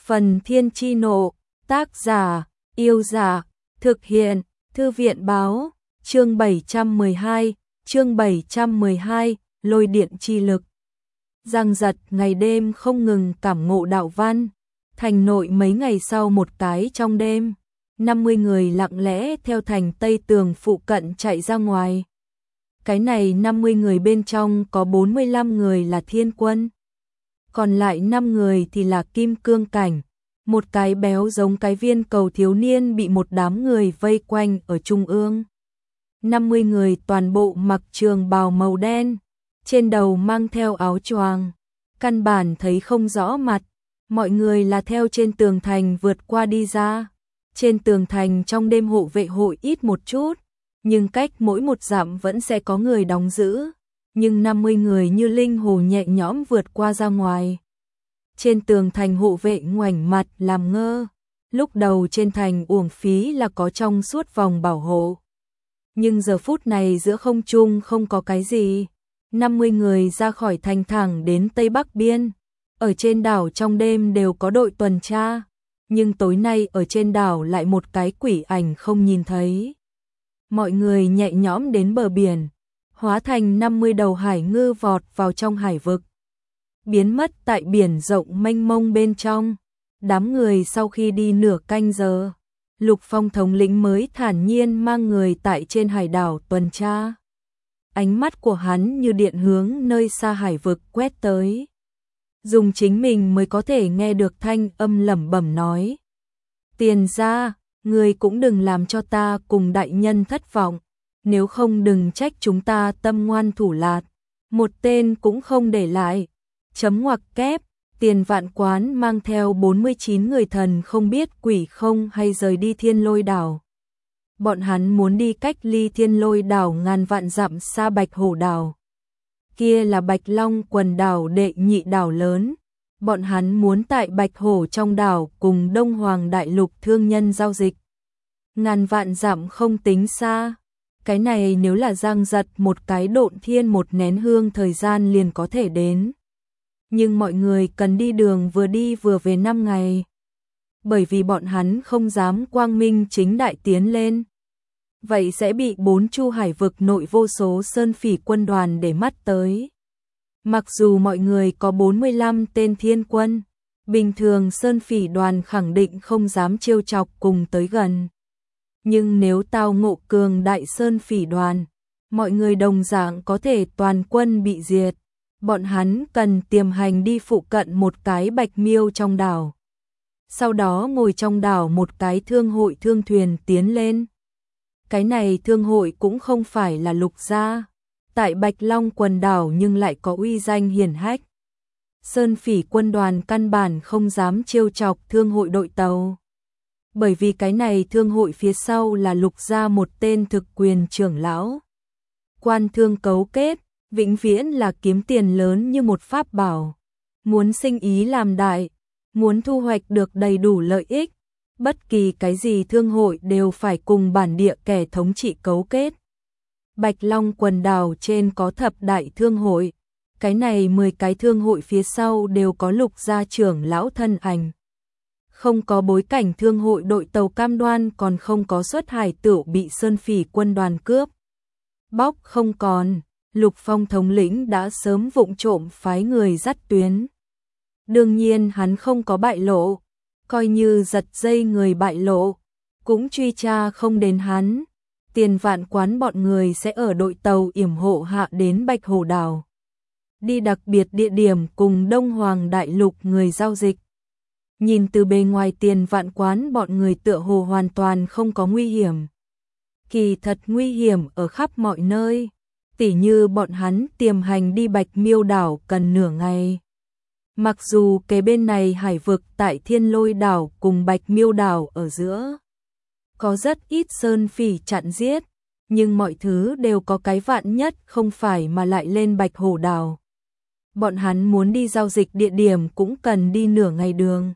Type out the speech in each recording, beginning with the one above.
Phần Thiên Chi Nộ, tác giả, Yêu Giả, thực hiện, Thư viện Báo, chương 712, Lôi điện chi lực. Giăng giật ngày đêm không ngừng cảm ngộ đạo văn, thành nội mấy ngày sau một cái trong đêm, 50 người lặng lẽ theo thành Tây Tường phụ cận chạy ra ngoài. Cái này 50 người bên trong có 45 người là thiên quân, còn lại 5 người thì là kim cương cảnh. Một cái béo giống cái viên cầu thiếu niên bị một đám người vây quanh ở trung ương. 50 người toàn bộ mặc trường bào màu đen, trên đầu mang theo áo choàng, căn bản thấy không rõ mặt. Mọi người là theo trên tường thành vượt qua đi ra. Trên tường thành trong đêm hộ vệ hội ít một chút, nhưng cách mỗi một dặm vẫn sẽ có người đóng giữ. Nhưng 50 người như linh hồ nhẹ nhõm vượt qua ra ngoài. Trên tường thành hộ vệ ngoảnh mặt làm ngơ. Lúc đầu trên thành uổng phí là có trong suốt vòng bảo hộ. Nhưng giờ phút này giữa không trung không có cái gì. 50 người ra khỏi thành thẳng đến Tây Bắc Biên. Ở trên đảo trong đêm đều có đội tuần tra. Nhưng tối nay ở trên đảo lại một cái quỷ ảnh không nhìn thấy. Mọi người nhẹ nhõm đến bờ biển. Hóa thành 50 đầu hải ngư vọt vào trong hải vực. Biến mất tại biển rộng mênh mông bên trong. Đám người sau khi đi nửa canh giờ, Lục Phong thống lĩnh mới thản nhiên mang người tại trên hải đảo tuần tra. Ánh mắt của hắn như điện hướng nơi xa hải vực quét tới. Dùng chính mình mới có thể nghe được thanh âm lẩm bẩm nói. Tiền ra, người cũng đừng làm cho ta cùng đại nhân thất vọng. Nếu không đừng trách chúng ta tâm ngoan thủ lạt. Một tên cũng không để lại. Chấm ngoặc kép, Tiền Vạn Quán mang theo 49 người thần không biết quỷ không hay rời đi Thiên Lôi đảo. Bọn hắn muốn đi cách ly Thiên Lôi đảo ngàn vạn dặm xa Bạch Hổ đảo. Kia là Bạch Long quần đảo đệ nhị đảo lớn. Bọn hắn muốn tại Bạch Hổ trong đảo cùng Đông Hoàng đại lục thương nhân giao dịch. Ngàn vạn dặm không tính xa. Cái này nếu là giang giật một cái độn thiên một nén hương thời gian liền có thể đến. Nhưng mọi người cần đi đường vừa đi vừa về 5 ngày. Bởi vì bọn hắn không dám quang minh chính đại tiến lên. Vậy sẽ bị 4 chu hải vực nội vô số sơn phỉ quân đoàn để mắt tới. Mặc dù mọi người có 45 tên thiên quân, bình thường sơn phỉ đoàn khẳng định không dám trêu chọc cùng tới gần. Nhưng nếu tao ngộ cường đại sơn phỉ đoàn, mọi người đồng dạng có thể toàn quân bị diệt. Bọn hắn cần tiềm hành đi phụ cận một cái bạch miêu trong đảo. Sau đó ngồi trong đảo một cái thương hội thương thuyền tiến lên. Cái này thương hội cũng không phải là Lục gia. Tại Bạch Long quần đảo nhưng lại có uy danh hiển hách. Sơn phỉ quân đoàn căn bản không dám trêu chọc thương hội đội tàu. Bởi vì cái này thương hội phía sau là Lục gia một tên thực quyền trưởng lão. Quan thương cấu kết, vĩnh viễn là kiếm tiền lớn như một pháp bảo. Muốn sinh ý làm đại, muốn thu hoạch được đầy đủ lợi ích, bất kỳ cái gì thương hội đều phải cùng bản địa kẻ thống trị cấu kết. Bạch Long quần đảo trên có thập đại thương hội, cái này 10 cái thương hội phía sau đều có Lục gia trưởng lão thân ảnh. Không có bối cảnh thương hội đội tàu cam đoan còn không có xuất hải tửu bị sơn phỉ quân đoàn cướp. Bóc không còn, Lục Phong thống lĩnh đã sớm vụng trộm phái người dắt tuyến. Đương nhiên hắn không có bại lộ, coi như giật dây người bại lộ, cũng truy tra không đến hắn. Tiền Vạn Quán bọn người sẽ ở đội tàu yểm hộ hạ đến Bạch Hổ đảo. Đi đặc biệt địa điểm cùng Đông Hoàng đại lục người giao dịch. Nhìn từ bề ngoài Tiền Vạn Quán bọn người tựa hồ hoàn toàn không có nguy hiểm. Kỳ thật nguy hiểm ở khắp mọi nơi. Tỉ như bọn hắn tiềm hành đi Bạch Miêu đảo cần nửa ngày. Mặc dù kế bên này hải vực tại Thiên Lôi đảo cùng Bạch Miêu đảo ở giữa có rất ít sơn phỉ chặn giết, nhưng mọi thứ đều có cái vạn nhất không phải mà lại lên Bạch Hổ đảo. Bọn hắn muốn đi giao dịch địa điểm cũng cần đi nửa ngày đường.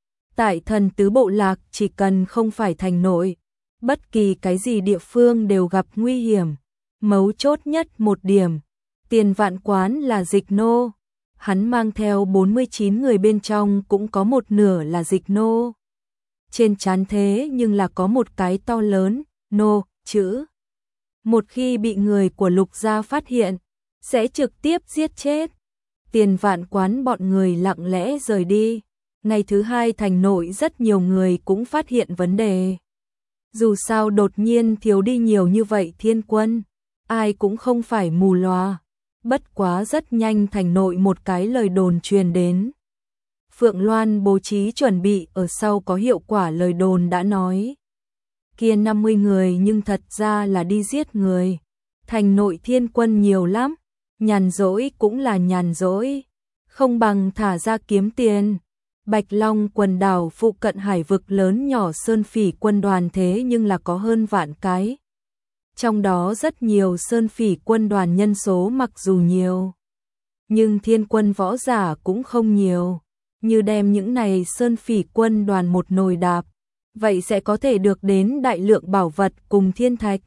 Tại Thần Tứ Bộ Lạc chỉ cần không phải thành nội, bất kỳ cái gì địa phương đều gặp nguy hiểm. Mấu chốt nhất một điểm, Tiền Vạn Quán là dịch nô. hắn mang theo 49 người bên trong cũng có một nửa là dịch nô. Trên trán thế nhưng là có một cái to lớn, nô, chữ. Một khi bị người của Lục gia phát hiện, sẽ trực tiếp giết chết. Tiền Vạn Quán bọn người lặng lẽ rời đi. Ngày thứ hai thành nội rất nhiều người cũng phát hiện vấn đề. Dù sao đột nhiên thiếu đi nhiều như vậy thiên quân, ai cũng không phải mù loà. Bất quá rất nhanh thành nội một cái lời đồn truyền đến. Phượng Loan bố trí chuẩn bị ở sau có hiệu quả lời đồn đã nói. Kia 50 người nhưng thật ra là đi giết người. Thành nội thiên quân nhiều lắm, nhàn rỗi cũng là nhàn rỗi, không bằng thả ra kiếm tiền. Bạch Long quần đảo phụ cận hải vực lớn nhỏ sơn phỉ quân đoàn thế nhưng là có hơn vạn cái. Trong đó rất nhiều sơn phỉ quân đoàn nhân số mặc dù nhiều, nhưng thiên quân võ giả cũng không nhiều. Như đem những này sơn phỉ quân đoàn một nồi đạp, vậy sẽ có thể được đến đại lượng bảo vật cùng thiên thạch.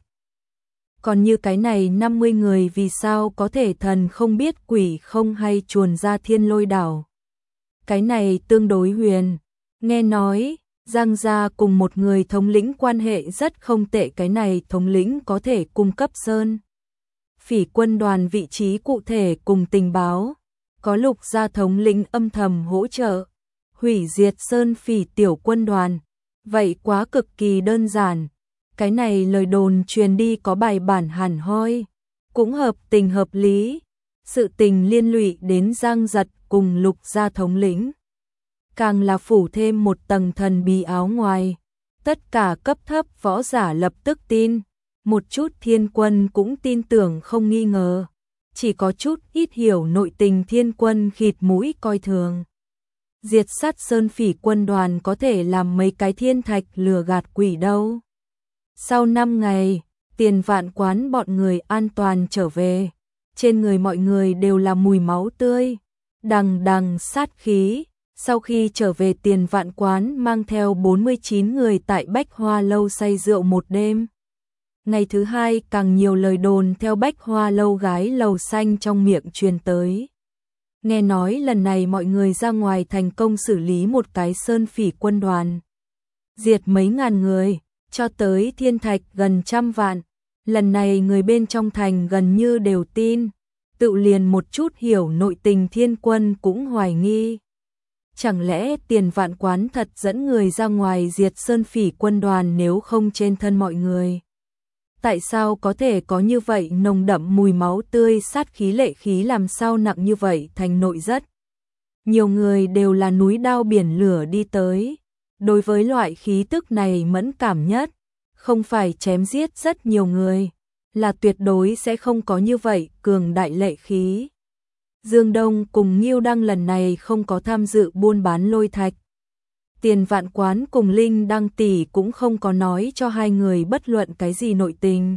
Còn như cái này 50 người vì sao có thể thần không biết quỷ không hay chuồn ra thiên lôi đảo. Cái này tương đối huyền, nghe nói Giang gia cùng một người thống lĩnh quan hệ rất không tệ, cái này thống lĩnh có thể cung cấp sơn phỉ quân đoàn vị trí cụ thể cùng tình báo, có Lục gia thống lĩnh âm thầm hỗ trợ, hủy diệt sơn phỉ tiểu quân đoàn, vậy quá cực kỳ đơn giản. Cái này lời đồn truyền đi có bài bản hẳn hoi, cũng hợp tình hợp lý. Sự tình liên lụy đến Giang Giật cùng Lục gia thống lĩnh, càng là phủ thêm một tầng thần bí áo ngoài. Tất cả cấp thấp võ giả lập tức tin, một chút thiên quân cũng tin tưởng không nghi ngờ, chỉ có chút ít hiểu nội tình thiên quân khịt mũi coi thường. Diệt sát sơn phỉ quân đoàn có thể làm mấy cái thiên thạch lừa gạt quỷ đâu. Sau 5 ngày, Tiền Vạn Quán bọn người an toàn trở về. Trên người mọi người đều là mùi máu tươi, đằng đằng sát khí. Sau khi trở về Tiền Vạn Quán mang theo 49 người tại Bách Hoa Lâu say rượu một đêm. Ngày thứ hai càng nhiều lời đồn theo Bách Hoa Lâu gái lầu xanh trong miệng truyền tới. Nghe nói lần này mọi người ra ngoài thành công xử lý một cái sơn phỉ quân đoàn, diệt mấy ngàn người, cho tới thiên thạch gần 100 vạn. Lần này người bên trong thành gần như đều tin, tự liền một chút hiểu nội tình thiên quân cũng hoài nghi. Chẳng lẽ Tiền Vạn Quán thật dẫn người ra ngoài diệt sơn phỉ quân đoàn nếu không trên thân mọi người? Tại sao có thể có như vậy nồng đậm mùi máu tươi sát khí lệ khí làm sao nặng như vậy thành nội rất? Nhiều người đều là núi đao biển lửa đi tới. Đối với loại khí tức này mẫn cảm nhất, không phải chém giết rất nhiều người, là tuyệt đối sẽ không có như vậy cường đại lệ khí. Dương Đông cùng Nghiêu Đăng lần này không có tham dự buôn bán lôi thạch. Tiền Vạn Quán cùng Linh Đăng tỷ cũng không có nói cho hai người bất luận cái gì nội tình.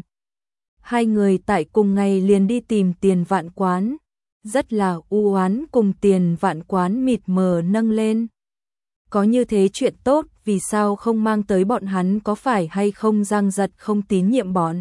Hai người tại cùng ngày liền đi tìm Tiền Vạn Quán, rất là u oán cùng Tiền Vạn Quán mịt mờ nâng lên. Có như thế chuyện tốt, vì sao không mang tới bọn hắn, có phải hay không Giang Giật không tín nhiệm bọn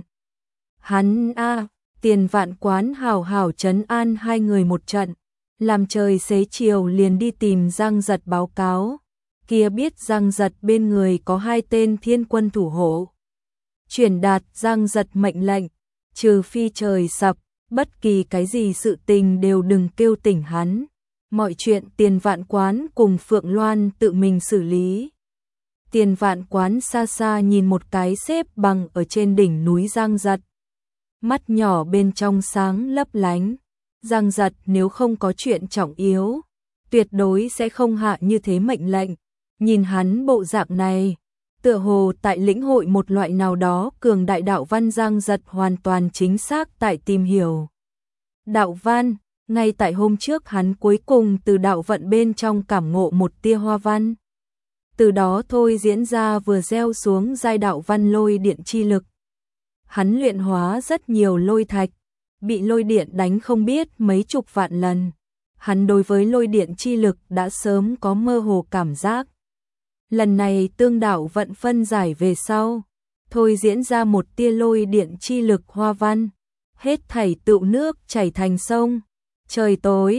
hắn a? Tiền Vạn Quán hào hào trấn an hai người một trận, làm trời xế chiều liền đi tìm Giang Giật báo cáo. Kia biết Giang Giật bên người có 2 tên thiên quân thủ hộ, truyền đạt Giang Giật mệnh lệnh, trừ phi trời sập, bất kỳ cái gì sự tình đều đừng kêu tỉnh hắn. Mọi chuyện Tiền Vạn Quán cùng Phượng Loan tự mình xử lý. Tiền Vạn Quán xa xa nhìn một cái xếp bằng ở trên đỉnh núi Giang Giật, mắt nhỏ bên trong sáng lấp lánh. Giang Giật nếu không có chuyện trọng yếu, tuyệt đối sẽ không hạ như thế mệnh lệnh. Nhìn hắn bộ dạng này, tựa hồ tại lĩnh hội một loại nào đó cường đại đạo văn. Giang Giật hoàn toàn chính xác tại tìm hiểu đạo văn. Ngay tại hôm trước hắn cuối cùng từ đạo vận bên trong cảm ngộ một tia hoa văn. Từ đó thôi diễn ra vừa gieo xuống giai đạo văn lôi điện chi lực. Hắn luyện hóa rất nhiều lôi thạch, bị lôi điện đánh không biết mấy chục vạn lần. Hắn đối với lôi điện chi lực đã sớm có mơ hồ cảm giác. Lần này tương đạo vận phân giải về sau, thôi diễn ra một tia lôi điện chi lực hoa văn, hết thảy tựu nước chảy thành sông. Trời tối,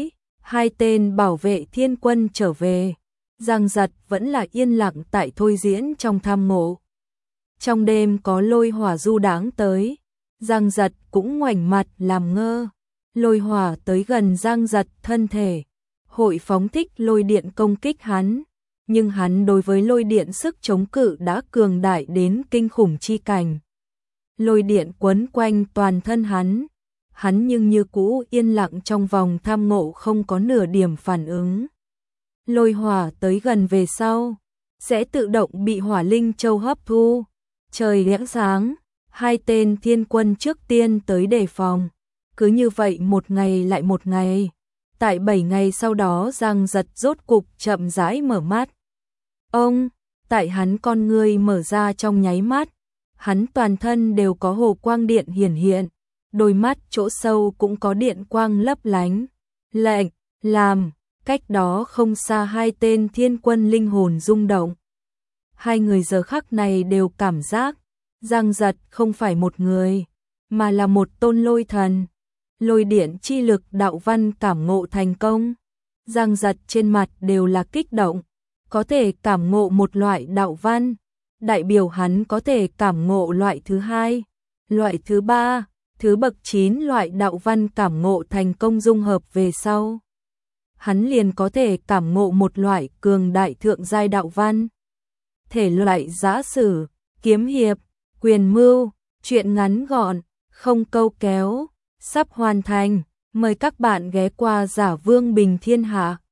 Hai tên bảo vệ thiên quân trở về, Giang Giật vẫn là yên lặng tại thôi diễn trong tham ngộ. Trong đêm có lôi hỏa du đãng tới, Giang Giật cũng ngoảnh mặt làm ngơ. Lôi hỏa tới gần Giang Giật thân thể, hội phóng thích lôi điện công kích hắn, nhưng hắn đối với lôi điện sức chống cự đã cường đại đến kinh khủng chi cảnh. Lôi điện quấn quanh toàn thân hắn nhưng như cũ yên lặng trong vòng tham ngộ không có nửa điểm phản ứng. Lôi hỏa tới gần về sau, sẽ tự động bị hỏa linh châu hấp thu. Trời lẽ sáng, hai tên thiên quân trước tiên tới đề phòng. Cứ như vậy một ngày lại một ngày. Tại 7 ngày sau đó Giang Giật rốt cục chậm rãi mở mắt. Tại hắn con ngươi mở ra trong nháy mắt, hắn toàn thân đều có hồ quang điện hiển hiện, đôi mắt chỗ sâu cũng có điện quang lấp lánh. Lệnh, làm, cách đó không xa hai tên thiên quân linh hồn rung động. Hai người giờ khắc này đều cảm giác, Giang Giật không phải một người, mà là một tôn lôi thần. Lôi điện chi lực đạo văn cảm ngộ thành công. Giang Giật trên mặt đều là kích động, có thể cảm ngộ một loại đạo văn, đại biểu hắn có thể cảm ngộ loại thứ hai, loại thứ ba, thứ bậc 9 loại đạo văn cảm ngộ thành công dung hợp về sau. Hắn liền có thể cảm ngộ một loại cường đại thượng giai đạo văn. Thể loại giã sử, kiếm hiệp, quyền mưu, truyện ngắn gọn, không câu kéo, sắp hoàn thành. Mời các bạn ghé qua Giả Vương Bình Thiên Hạ.